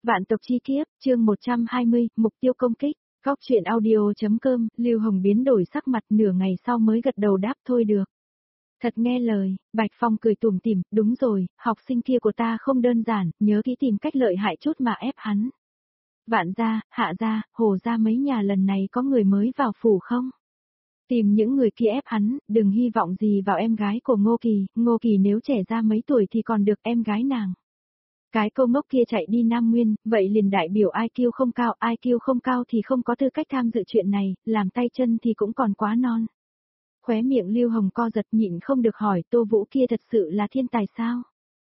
Vạn tộc chi kiếp, chương 120, mục tiêu công kích. Góc truyện audio.com, Lưu Hồng biến đổi sắc mặt nửa ngày sau mới gật đầu đáp thôi được. Thật nghe lời, Bạch Phong cười tủm tỉm, đúng rồi, học sinh kia của ta không đơn giản, nhớ kỹ tìm cách lợi hại chút mà ép hắn. Vạn gia, Hạ gia, Hồ gia mấy nhà lần này có người mới vào phủ không? Tìm những người kia ép hắn, đừng hy vọng gì vào em gái của Ngô Kỳ nếu trẻ ra mấy tuổi thì còn được em gái nàng. Cái cô ngốc kia chạy đi Nam Nguyên, vậy liền đại biểu IQ không cao thì không có tư cách tham dự chuyện này, làm tay chân thì cũng còn quá non. Khóe miệng Lưu Hồng co giật nhịn không được hỏi Tô Vũ kia thật sự là thiên tài sao?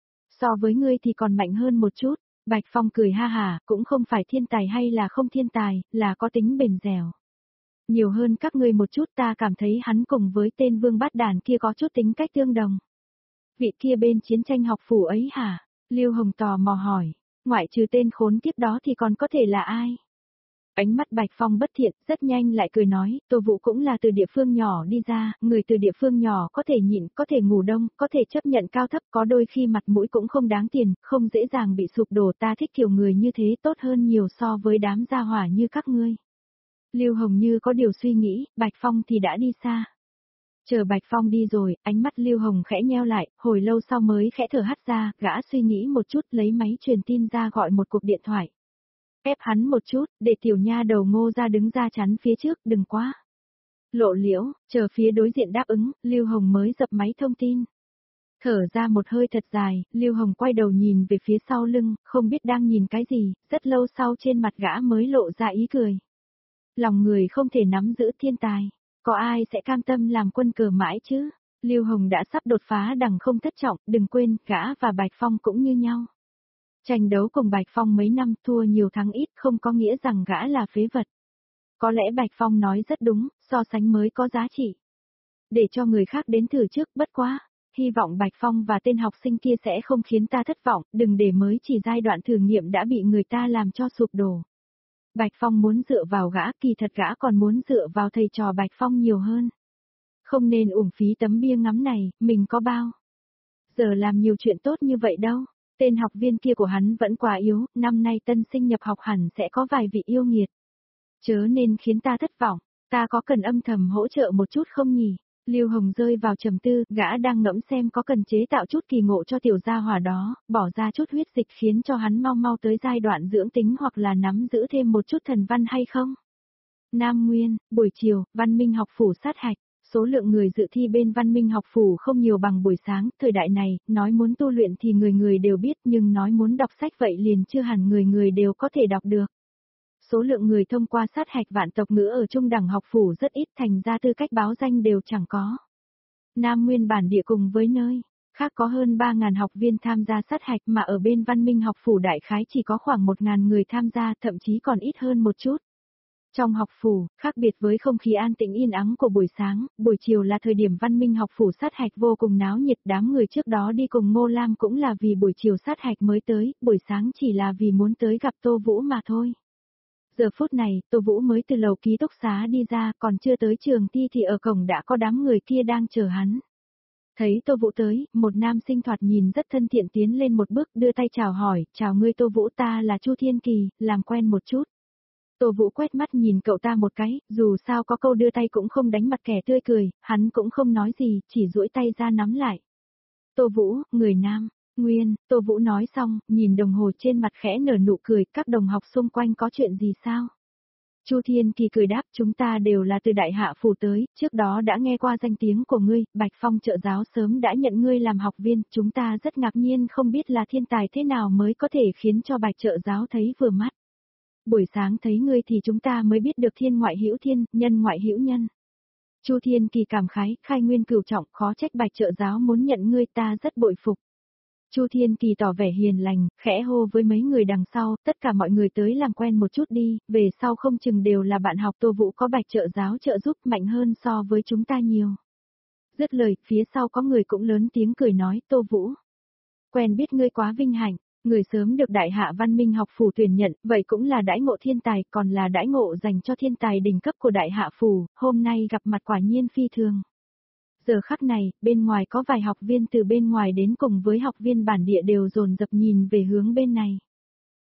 So với ngươi thì còn mạnh hơn một chút, Bạch Phong cười ha hả, cũng không phải thiên tài hay là không thiên tài, là có tính bền dẻo. Nhiều hơn các ngươi một chút ta cảm thấy hắn cùng với tên Vương Bát Đàn kia có chút tính cách tương đồng. Vị kia bên chiến tranh học phủ ấy hả? Lưu Hồng tò mò hỏi, ngoại trừ tên khốn kiếp đó thì còn có thể là ai? Ánh mắt Bạch Phong bất thiện, rất nhanh lại cười nói, Tô Vũ cũng là từ địa phương nhỏ đi ra, người từ địa phương nhỏ có thể nhịn, có thể ngủ đông, có thể chấp nhận cao thấp, có đôi khi mặt mũi cũng không đáng tiền, không dễ dàng bị sụp đổ, ta thích kiểu người như thế tốt hơn nhiều so với đám gia hỏa như các ngươi. Lưu Hồng như có điều suy nghĩ, Bạch Phong thì đã đi xa. Chờ Bạch Phong đi rồi, ánh mắt Lưu Hồng khẽ nheo lại, hồi lâu sau mới khẽ thở hắt ra, gã suy nghĩ một chút lấy máy truyền tin ra gọi một cuộc điện thoại. Ép hắn một chút, để tiểu nha đầu Ngô ra đứng ra chắn phía trước, đừng quá. Lộ liễu, chờ phía đối diện đáp ứng, Lưu Hồng mới dập máy thông tin. Thở ra một hơi thật dài, Lưu Hồng quay đầu nhìn về phía sau lưng, không biết đang nhìn cái gì, rất lâu sau trên mặt gã mới lộ ra ý cười. Lòng người không thể nắm giữ thiên tài. Có ai sẽ cam tâm làm quân cờ mãi chứ? Lưu Hồng đã sắp đột phá đằng không thất trọng, đừng quên, gã và Bạch Phong cũng như nhau. Tranh đấu cùng Bạch Phong mấy năm thua nhiều thắng ít không có nghĩa rằng gã là phế vật. Có lẽ Bạch Phong nói rất đúng, so sánh mới có giá trị. Để cho người khác đến thử trước, bất quá. Hy vọng Bạch Phong và tên học sinh kia sẽ không khiến ta thất vọng, đừng để mới chỉ giai đoạn thử nghiệm đã bị người ta làm cho sụp đổ. Bạch Phong muốn dựa vào gã, kỳ thật gã còn muốn dựa vào thầy trò Bạch Phong nhiều hơn. Không nên uổng phí tấm bia ngắm này, mình có bao giờ làm nhiều chuyện tốt như vậy đâu. Tên học viên kia của hắn vẫn quá yếu, năm nay tân sinh nhập học hẳn sẽ có vài vị yêu nghiệt. Chớ nên khiến ta thất vọng, ta có cần âm thầm hỗ trợ một chút không nhỉ? Lưu Hồng rơi vào trầm tư, gã đang ngẫm xem có cần chế tạo chút kỳ ngộ cho tiểu gia hỏa đó, bỏ ra chút huyết dịch khiến cho hắn mau mau tới giai đoạn dưỡng tính hoặc là nắm giữ thêm một chút thần văn hay không? Nam Nguyên, buổi chiều, Văn Minh học phủ sát hạch, số lượng người dự thi bên Văn Minh học phủ không nhiều bằng buổi sáng, thời đại này, nói muốn tu luyện thì người người đều biết nhưng nói muốn đọc sách vậy liền chưa hẳn người người đều có thể đọc được. Số lượng người thông qua sát hạch vạn tộc ngữ ở trung đẳng học phủ rất ít thành ra tư cách báo danh đều chẳng có. Nam Nguyên bản địa cùng với nơi khác có hơn 3.000 học viên tham gia sát hạch mà ở bên Văn Minh học phủ đại khái chỉ có khoảng 1.000 người tham gia thậm chí còn ít hơn một chút. Trong học phủ, khác biệt với không khí an tĩnh yên ắng của buổi sáng, buổi chiều là thời điểm Văn Minh học phủ sát hạch vô cùng náo nhiệt, đám người trước đó đi cùng Ngô Lam cũng là vì buổi chiều sát hạch mới tới, buổi sáng chỉ là vì muốn tới gặp Tô Vũ mà thôi. Giờ phút này, Tô Vũ mới từ lầu ký túc xá đi ra, còn chưa tới trường thi thì ở cổng đã có đám người kia đang chờ hắn. Thấy Tô Vũ tới, một nam sinh thoạt nhìn rất thân thiện tiến lên một bước đưa tay chào hỏi, chào ngươi Tô Vũ, ta là Chu Thiên Kỳ, làm quen một chút. Tô Vũ quét mắt nhìn cậu ta một cái, dù sao có câu đưa tay cũng không đánh mặt kẻ tươi cười, hắn cũng không nói gì, chỉ duỗi tay ra nắm lại. Tô Vũ, người nam. Nguyên, Tô Vũ nói xong, nhìn đồng hồ trên mặt khẽ nở nụ cười, các đồng học xung quanh có chuyện gì sao? Chu Thiên Kỳ cười đáp, chúng ta đều là từ Đại Hạ phủ tới, trước đó đã nghe qua danh tiếng của ngươi, Bạch Phong trợ giáo sớm đã nhận ngươi làm học viên, chúng ta rất ngạc nhiên không biết là thiên tài thế nào mới có thể khiến cho Bạch trợ giáo thấy vừa mắt. Buổi sáng thấy ngươi thì chúng ta mới biết được thiên ngoại hữu thiên, nhân ngoại hữu nhân. Chu Thiên Kỳ cảm khái, khai nguyên cửu trọng, khó trách Bạch trợ giáo muốn nhận ngươi, ta rất bội phục. Chu Thiên Kỳ tỏ vẻ hiền lành, khẽ hô với mấy người đằng sau, tất cả mọi người tới làm quen một chút đi, về sau không chừng đều là bạn học. Tô Vũ có Bạch trợ giáo trợ giúp mạnh hơn so với chúng ta nhiều. Dứt lời, phía sau có người cũng lớn tiếng cười nói, Tô Vũ, quen biết ngươi quá vinh hạnh, người sớm được Đại Hạ Văn Minh học phủ tuyển nhận, vậy cũng là đãi ngộ thiên tài, còn là đãi ngộ dành cho thiên tài đỉnh cấp của Đại Hạ phủ, hôm nay gặp mặt quả nhiên phi thường. Giờ khắc này, bên ngoài có vài học viên từ bên ngoài đến cùng với học viên bản địa đều dồn dập nhìn về hướng bên này.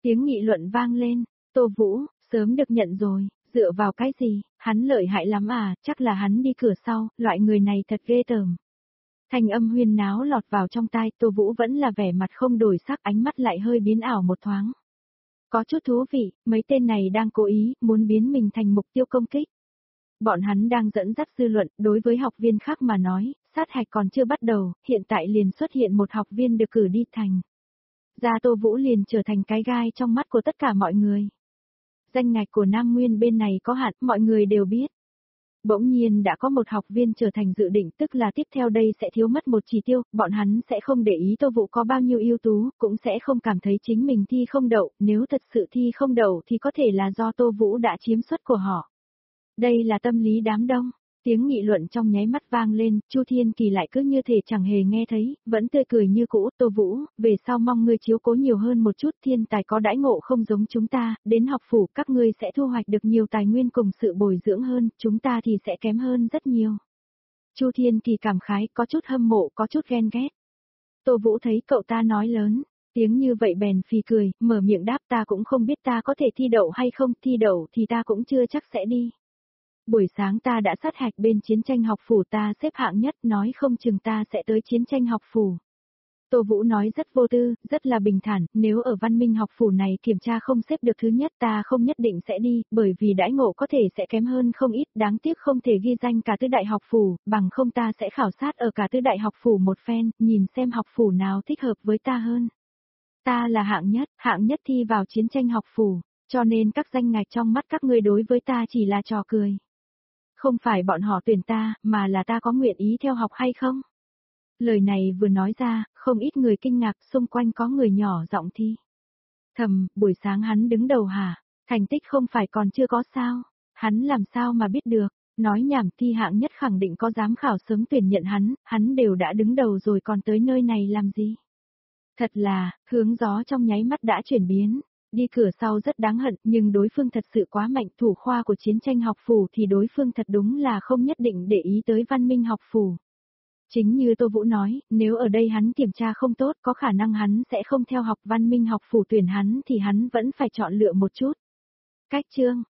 Tiếng nghị luận vang lên, Tô Vũ, sớm được nhận rồi, dựa vào cái gì, hắn lợi hại lắm à, chắc là hắn đi cửa sau, loại người này thật ghê tởm. Thanh âm huyên náo lọt vào trong tai, Tô Vũ vẫn là vẻ mặt không đổi sắc, ánh mắt lại hơi biến ảo một thoáng. Có chút thú vị, mấy tên này đang cố ý, muốn biến mình thành mục tiêu công kích. Bọn hắn đang dẫn dắt dư luận, đối với học viên khác mà nói, sát hạch còn chưa bắt đầu, hiện tại liền xuất hiện một học viên được cử đi thành. Gia Tô Vũ liền trở thành cái gai trong mắt của tất cả mọi người. Danh ngạch của Nam Nguyên bên này có hạn, mọi người đều biết. Bỗng nhiên đã có một học viên trở thành dự định, tức là tiếp theo đây sẽ thiếu mất một chỉ tiêu, bọn hắn sẽ không để ý Tô Vũ có bao nhiêu ưu tú, cũng sẽ không cảm thấy chính mình thi không đậu, nếu thật sự thi không đậu thì có thể là do Tô Vũ đã chiếm suất của họ. Đây là tâm lý đám đông. Tiếng nghị luận trong nháy mắt vang lên, Chu Thiên Kỳ lại cứ như thể chẳng hề nghe thấy, vẫn tươi cười như cũ, Tô Vũ, về sau mong ngươi chiếu cố nhiều hơn một chút, thiên tài có đãi ngộ không giống chúng ta, đến học phủ các ngươi sẽ thu hoạch được nhiều tài nguyên cùng sự bồi dưỡng hơn, chúng ta thì sẽ kém hơn rất nhiều. Chu Thiên Kỳ cảm khái, có chút hâm mộ, có chút ghen ghét. Tô Vũ thấy cậu ta nói lớn, tiếng như vậy bèn phì cười, mở miệng đáp ta cũng không biết ta có thể thi đậu hay không, thi đậu thì ta cũng chưa chắc sẽ đi. Buổi sáng ta đã sát hạch bên chiến tranh học phủ ta xếp hạng nhất, nói không chừng ta sẽ tới chiến tranh học phủ. Tô Vũ nói rất vô tư, rất là bình thản, nếu ở văn minh học phủ này kiểm tra không xếp được thứ nhất ta không nhất định sẽ đi, bởi vì đãi ngộ có thể sẽ kém hơn không ít, đáng tiếc không thể ghi danh cả tứ đại học phủ, bằng không ta sẽ khảo sát ở cả tứ đại học phủ một phen, nhìn xem học phủ nào thích hợp với ta hơn. Ta là hạng nhất thi vào chiến tranh học phủ, cho nên các danh ngạch trong mắt các ngươi đối với ta chỉ là trò cười. Không phải bọn họ tuyển ta, mà là ta có nguyện ý theo học hay không? Lời này vừa nói ra, không ít người kinh ngạc, xung quanh có người nhỏ giọng thi. Thầm, buổi sáng hắn đứng đầu hả? Thành tích không phải còn chưa có sao? Hắn làm sao mà biết được? Nói nhảm, thi hạng nhất khẳng định có giám khảo sớm tuyển nhận hắn đều đã đứng đầu rồi còn tới nơi này làm gì? Thật là, hướng gió trong nháy mắt đã chuyển biến. Đi cửa sau rất đáng hận, nhưng đối phương thật sự quá mạnh, thủ khoa của chiến tranh học phủ thì đối phương thật đúng là không nhất định để ý tới văn minh học phủ. Chính như Tô Vũ nói, nếu ở đây hắn kiểm tra không tốt, có khả năng hắn sẽ không theo học văn minh học phủ tuyển hắn thì hắn vẫn phải chọn lựa một chút. Cách chương